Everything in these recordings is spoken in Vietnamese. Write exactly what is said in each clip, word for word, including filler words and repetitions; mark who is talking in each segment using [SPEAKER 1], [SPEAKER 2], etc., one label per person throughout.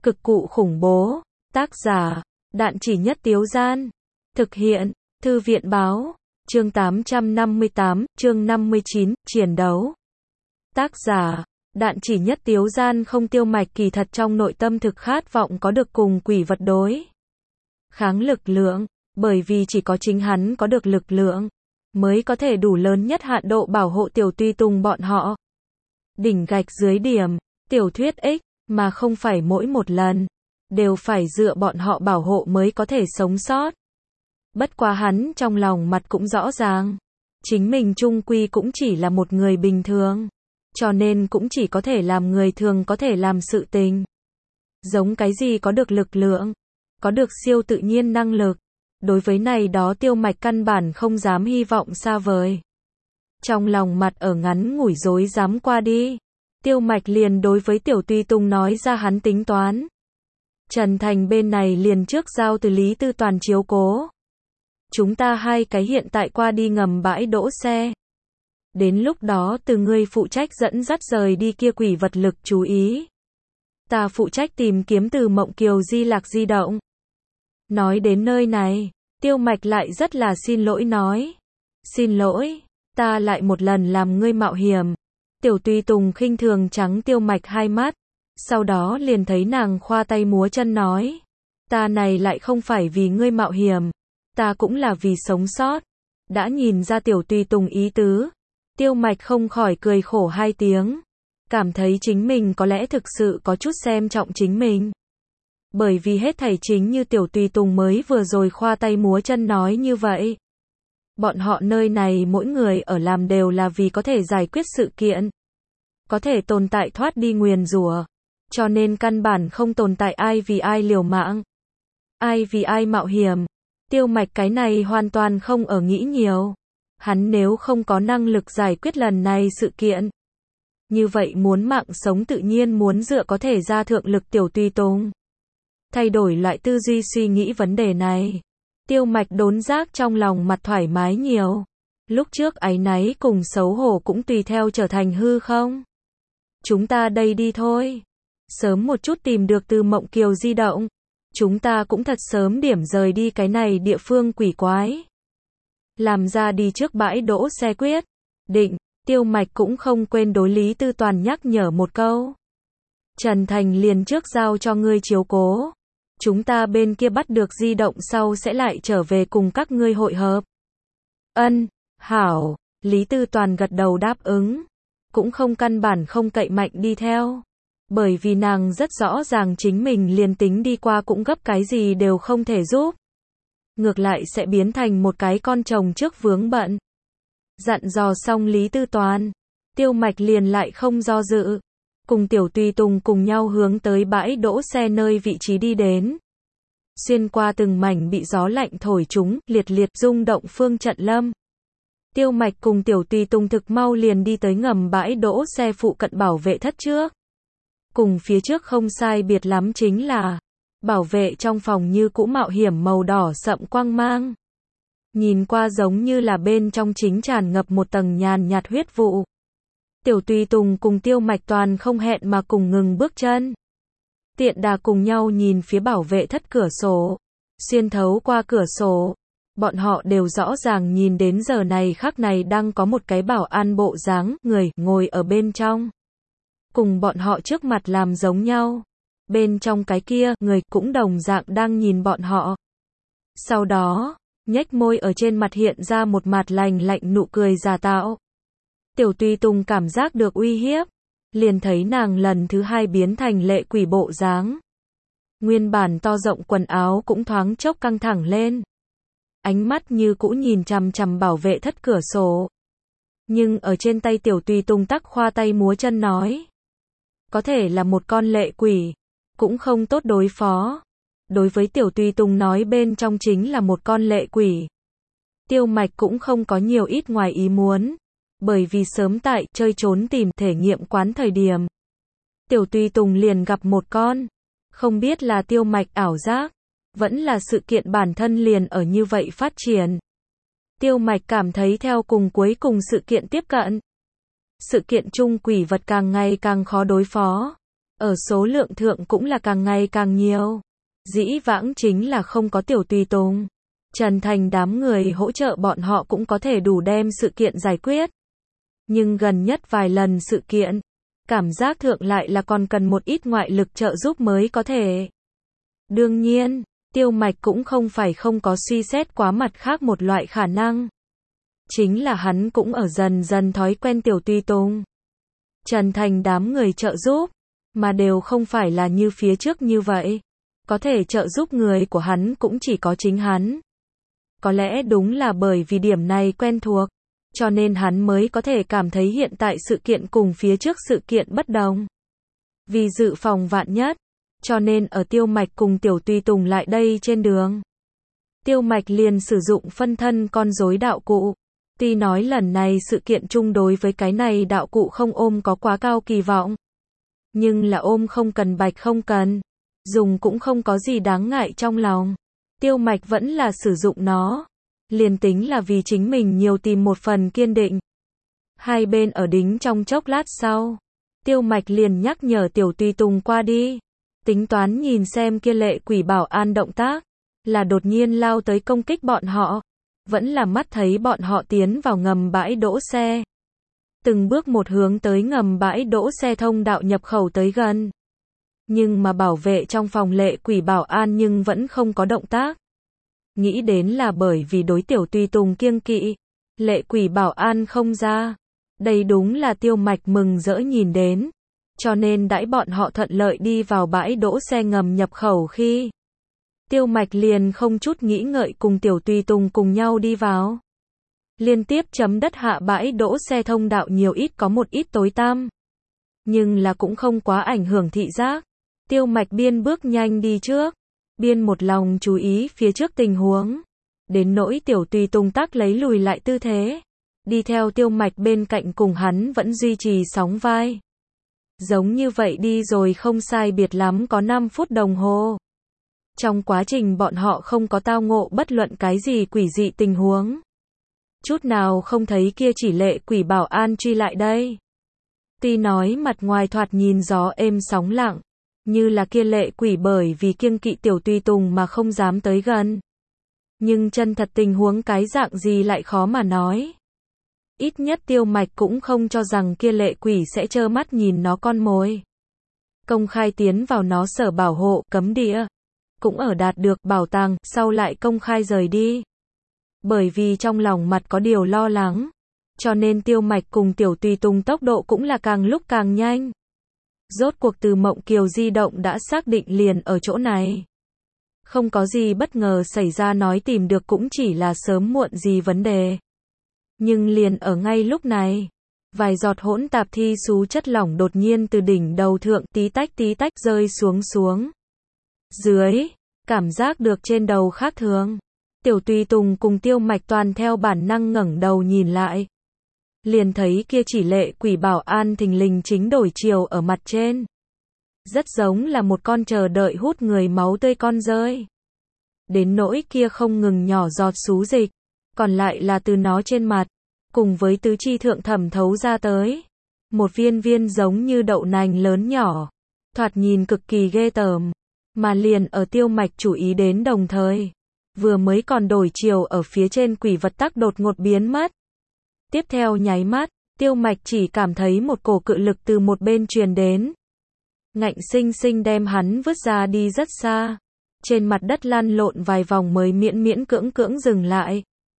[SPEAKER 1] Cực cụ khủng bố. Tác giả, Đạn Chỉ Nhất Tiếu Gian. Thực hiện, Thư viện Báo. Chương tám trăm năm mươi tám, chương năm mươi chín, chiến đấu. Tác giả, Đạn Chỉ Nhất Tiếu Gian. Không, Tiêu Mạch kỳ thật trong nội tâm thực khát vọng có được cùng quỷ vật đối kháng lực lượng, bởi vì chỉ có chính hắn có được lực lượng, mới có thể đủ lớn nhất hạn độ bảo hộ Tiểu Tùy Tùng bọn họ. Đỉnh gạch dưới điểm, tiểu thuyết X, mà không phải mỗi một lần đều phải dựa bọn họ bảo hộ mới có thể sống sót. Bất quá hắn trong lòng mặt cũng rõ ràng, chính mình chung quy cũng chỉ là một người bình thường, cho nên cũng chỉ có thể làm người thường có thể làm sự tình. Giống cái gì có được lực lượng, có được siêu tự nhiên năng lực, đối với này đó Tiêu Mạch căn bản không dám hy vọng xa vời. Trong lòng mặt ở ngắn ngủi rối rắm qua đi, Tiêu Mạch liền đối với Tiểu Tùy Tùng nói ra hắn tính toán. Trần Thành bên này liền trước giao từ Lý Tư Toàn chiếu cố. Chúng ta hai cái hiện tại qua đi ngầm bãi đỗ xe. Đến lúc đó từ ngươi phụ trách dẫn dắt rời đi kia quỷ vật lực chú ý. Ta phụ trách tìm kiếm từ Mộng Kiều di lạc di động. Nói đến nơi này, Tiêu Mạch lại rất là xin lỗi nói. Xin lỗi, ta lại một lần làm ngươi mạo hiểm. Tiểu Tùy Tùng khinh thường trắng Tiêu Mạch hai mắt. Sau đó liền thấy nàng khoa tay múa chân nói. Ta này lại không phải vì ngươi mạo hiểm. Ta cũng là vì sống sót. Đã nhìn ra Tiểu Tùy Tùng ý tứ. Tiêu Mạch không khỏi cười khổ hai tiếng. Cảm thấy chính mình có lẽ thực sự có chút xem trọng chính mình. Bởi vì hết thảy chính như Tiểu Tùy Tùng mới vừa rồi khoa tay múa chân nói như vậy. Bọn họ nơi này mỗi người ở làm đều là vì có thể giải quyết sự kiện. Có thể tồn tại thoát đi nguyền rủa. Cho nên căn bản không tồn tại ai vì ai liều mạng. Ai vì ai mạo hiểm. Tiêu Mạch cái này hoàn toàn không ở nghĩ nhiều. Hắn nếu không có năng lực giải quyết lần này sự kiện. Như vậy muốn mạng sống tự nhiên muốn dựa có thể ra thượng lực Tiểu Tùy Tùng. Thay đổi loại tư duy suy nghĩ vấn đề này. Tiêu Mạch đốn giác trong lòng mặt thoải mái nhiều. Lúc trước áy náy cùng xấu hổ cũng tùy theo trở thành hư không. Chúng ta đây đi thôi. Sớm một chút tìm được từ Mộng Kiều di động. Chúng ta cũng thật sớm điểm rời đi cái này địa phương quỷ quái. Làm ra đi trước bãi đỗ xe quyết. Định, Tiêu Mạch cũng không quên đối Lý Tư Toàn nhắc nhở một câu. Trần Thành liền trước giao cho ngươi chiếu cố. Chúng ta bên kia bắt được di động sau sẽ lại trở về cùng các ngươi hội hợp. Ân, hảo, Lý Tư Toàn gật đầu đáp ứng. Cũng không căn bản không cậy mạnh đi theo. Bởi vì nàng rất rõ ràng chính mình liền tính đi qua cũng gấp cái gì đều không thể giúp. Ngược lại sẽ biến thành một cái con chồng trước vướng bận. Dặn dò xong Lý Tư Toàn, Tiêu Mạch liền lại không do dự. Cùng Tiểu Tùy Tùng cùng nhau hướng tới bãi đỗ xe nơi vị trí đi đến. Xuyên qua từng mảnh bị gió lạnh thổi trúng, liệt liệt rung động phương trận lâm. Tiêu Mạch cùng Tiểu Tùy Tùng thực mau liền đi tới ngầm bãi đỗ xe phụ cận bảo vệ thất trước. Cùng phía trước không sai biệt lắm chính là bảo vệ trong phòng như cũ mạo hiểm màu đỏ sậm quang mang. Nhìn qua giống như là bên trong chính tràn ngập một tầng nhàn nhạt huyết vụ. Tiểu Tùy Tùng cùng Tiêu Mạch toàn không hẹn mà cùng ngừng bước chân. Tiện đà cùng nhau nhìn phía bảo vệ thất cửa sổ. Xuyên thấu qua cửa sổ. Bọn họ đều rõ ràng nhìn đến giờ này khắc này đang có một cái bảo an bộ dáng người ngồi ở bên trong. Cùng bọn họ trước mặt làm giống nhau. Bên trong cái kia, người cũng đồng dạng đang nhìn bọn họ. Sau đó, nhếch môi ở trên mặt hiện ra một mặt lành lạnh nụ cười giả tạo. Tiểu Tùy Tùng cảm giác được uy hiếp. Liền thấy nàng lần thứ hai biến thành lệ quỷ bộ dáng. Nguyên bản to rộng quần áo cũng thoáng chốc căng thẳng lên. Ánh mắt như cũ nhìn chằm chằm bảo vệ thất cửa sổ. Nhưng ở trên tay Tiểu Tùy Tùng tắc khoa tay múa chân nói. Có thể là một con lệ quỷ, cũng không tốt đối phó. Đối với Tiểu Tùy Tùng nói bên trong chính là một con lệ quỷ. Tiêu Mạch cũng không có nhiều ít ngoài ý muốn. Bởi vì sớm tại chơi trốn tìm thể nghiệm quán thời điểm. Tiểu Tùy Tùng liền gặp một con. Không biết là Tiêu Mạch ảo giác. Vẫn là sự kiện bản thân liền ở như vậy phát triển. Tiêu Mạch cảm thấy theo cùng cuối cùng sự kiện tiếp cận. Sự kiện chung quỷ vật càng ngày càng khó đối phó. ở số lượng thượng cũng là càng ngày càng nhiều. Dĩ vãng chính là không có Tiểu Tùy Tùng, Trần Thành đám người hỗ trợ bọn họ cũng có thể đủ đem sự kiện giải quyết. Nhưng gần nhất vài lần sự kiện, cảm giác thượng lại là còn cần một ít ngoại lực trợ giúp mới có thể. Đương nhiên, Tiêu Mạch cũng không phải không có suy xét quá mặt khác một loại khả năng. Chính là hắn cũng ở dần dần thói quen Tiểu Tùy Tùng, Trần Thành đám người trợ giúp, mà đều không phải là như phía trước như vậy. Có thể trợ giúp người của hắn cũng chỉ có chính hắn. Có lẽ đúng là bởi vì điểm này quen thuộc, cho nên hắn mới có thể cảm thấy hiện tại sự kiện cùng phía trước sự kiện bất đồng. Vì dự phòng vạn nhất, cho nên ở Tiêu Mạch cùng Tiểu Tùy Tùng lại đây trên đường, Tiêu Mạch liền sử dụng phân thân con rối đạo cụ. Tuy nói lần này sự kiện chung đối với cái này đạo cụ không ôm có quá cao kỳ vọng, nhưng là ôm không cần bạch không cần, dùng cũng không có gì đáng ngại trong lòng. Tiêu Mạch vẫn là sử dụng nó, liền tính là vì chính mình nhiều tìm một phần kiên định. Hai bên ở đính trong chốc lát sau, Tiêu Mạch liền nhắc nhở Tiểu Tùy Tùng qua đi, tính toán nhìn xem kia lệ quỷ bảo an động tác, là đột nhiên lao tới công kích bọn họ, vẫn là mắt thấy bọn họ tiến vào ngầm bãi đỗ xe. Từng bước một hướng tới ngầm bãi đỗ xe thông đạo nhập khẩu tới gần. Nhưng mà bảo vệ trong phòng lệ quỷ bảo an nhưng vẫn không có động tác. Nghĩ đến là bởi vì đối Tiểu Tùy Tùng kiêng kỵ, lệ quỷ bảo an không ra. Đây đúng là Tiêu Mạch mừng rỡ nhìn đến. Cho nên đãi bọn họ thuận lợi đi vào bãi đỗ xe ngầm nhập khẩu khi, Tiêu Mạch liền không chút nghĩ ngợi cùng Tiểu Tùy Tùng cùng nhau đi vào. Liên tiếp chấm đất hạ bãi đỗ xe thông đạo nhiều ít có một ít tối tăm, nhưng là cũng không quá ảnh hưởng thị giác. Tiêu Mạch biên bước nhanh đi trước, biên một lòng chú ý phía trước tình huống, đến nỗi Tiểu Tùy Tùng tắc lấy lùi lại tư thế, đi theo Tiêu Mạch bên cạnh cùng hắn vẫn duy trì sóng vai. Giống như vậy đi rồi không sai biệt lắm có năm phút đồng hồ. Trong quá trình bọn họ không có tao ngộ bất luận cái gì quỷ dị tình huống. Chút nào không thấy kia chỉ lệ quỷ bảo an truy lại đây. Tuy nói mặt ngoài thoạt nhìn gió êm sóng lặng, như là kia lệ quỷ bởi vì kiêng kỵ Tiểu Tùy Tùng mà không dám tới gần. Nhưng chân thật tình huống cái dạng gì lại khó mà nói. Ít nhất Tiêu Mạch cũng không cho rằng kia lệ quỷ sẽ trơ mắt nhìn nó con mồi. Công khai tiến vào nó sở bảo hộ, cấm địa. Cũng ở đạt được bảo tàng, sau lại công khai rời đi. Bởi vì trong lòng mặt có điều lo lắng, cho nên Tiêu Mạch cùng Tiểu Tùy Tùng tốc độ cũng là càng lúc càng nhanh. Rốt cuộc từ Mộng Kiều di động đã xác định liền ở chỗ này. Không có gì bất ngờ xảy ra, nói tìm được cũng chỉ là sớm muộn gì vấn đề. Nhưng liền ở ngay lúc này, vài giọt hỗn tạp thi xú chất lỏng đột nhiên từ đỉnh đầu thượng tí tách tí tách rơi xuống xuống. Dưới, cảm giác được trên đầu khác thường. Tiểu Tùy Tùng cùng Tiêu Mạch toàn theo bản năng ngẩng đầu nhìn lại. Liền thấy kia chỉ lệ quỷ bảo an thình lình chính đổi chiều ở mặt trên. Rất giống là một con chờ đợi hút người máu tươi con rơi. Đến nỗi kia không ngừng nhỏ giọt xú dịch, còn lại là từ nó trên mặt, cùng với tứ chi thượng thẩm thấu ra tới. Một viên viên giống như đậu nành lớn nhỏ, thoạt nhìn cực kỳ ghê tởm. Mà liền ở Tiêu Mạch chú ý đến đồng thời, vừa mới còn đổi chiều ở phía trên quỷ vật tắc đột ngột biến mất. Tiếp theo nháy mắt, Tiêu Mạch chỉ cảm thấy một cổ cự lực từ một bên truyền đến. Ngạnh sinh sinh đem hắn vứt ra đi rất xa. Trên mặt đất lăn lộn vài vòng mới miễn miễn cưỡng cưỡng dừng lại.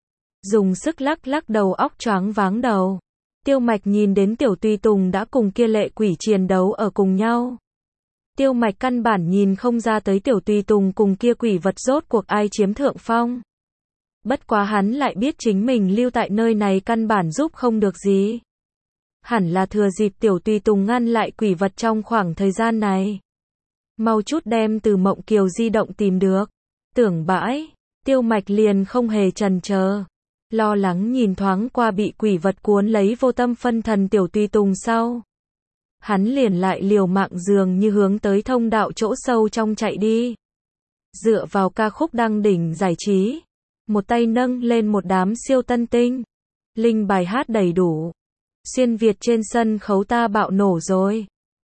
[SPEAKER 1] Dùng sức lắc lắc đầu óc choáng váng đầu. Tiêu Mạch nhìn đến Tiểu Tùy Tùng đã cùng kia lệ quỷ chiến đấu ở cùng nhau. Tiêu Mạch căn bản nhìn không ra tới Tiểu Tùy Tùng cùng kia quỷ vật rốt cuộc ai chiếm thượng phong. Bất quá hắn lại biết chính mình lưu tại nơi này căn bản giúp không được gì. Hẳn là thừa dịp Tiểu Tùy Tùng ngăn lại quỷ vật trong khoảng thời gian này. Mau chút đem từ Mộng Kiều di động tìm được. Tưởng bãi, Tiêu Mạch liền không hề chần chờ. Lo lắng nhìn thoáng qua bị quỷ vật cuốn lấy vô tâm phân thần Tiểu Tùy Tùng sau. Hắn liền lại liều mạng dường như hướng tới thông đạo chỗ sâu trong chạy đi. Dựa vào ca khúc đăng đỉnh giải trí. Một tay nâng lên một đám siêu tân tinh. Linh bài hát đầy đủ. Xuyên Việt trên sân khấu ta bạo nổ rồi.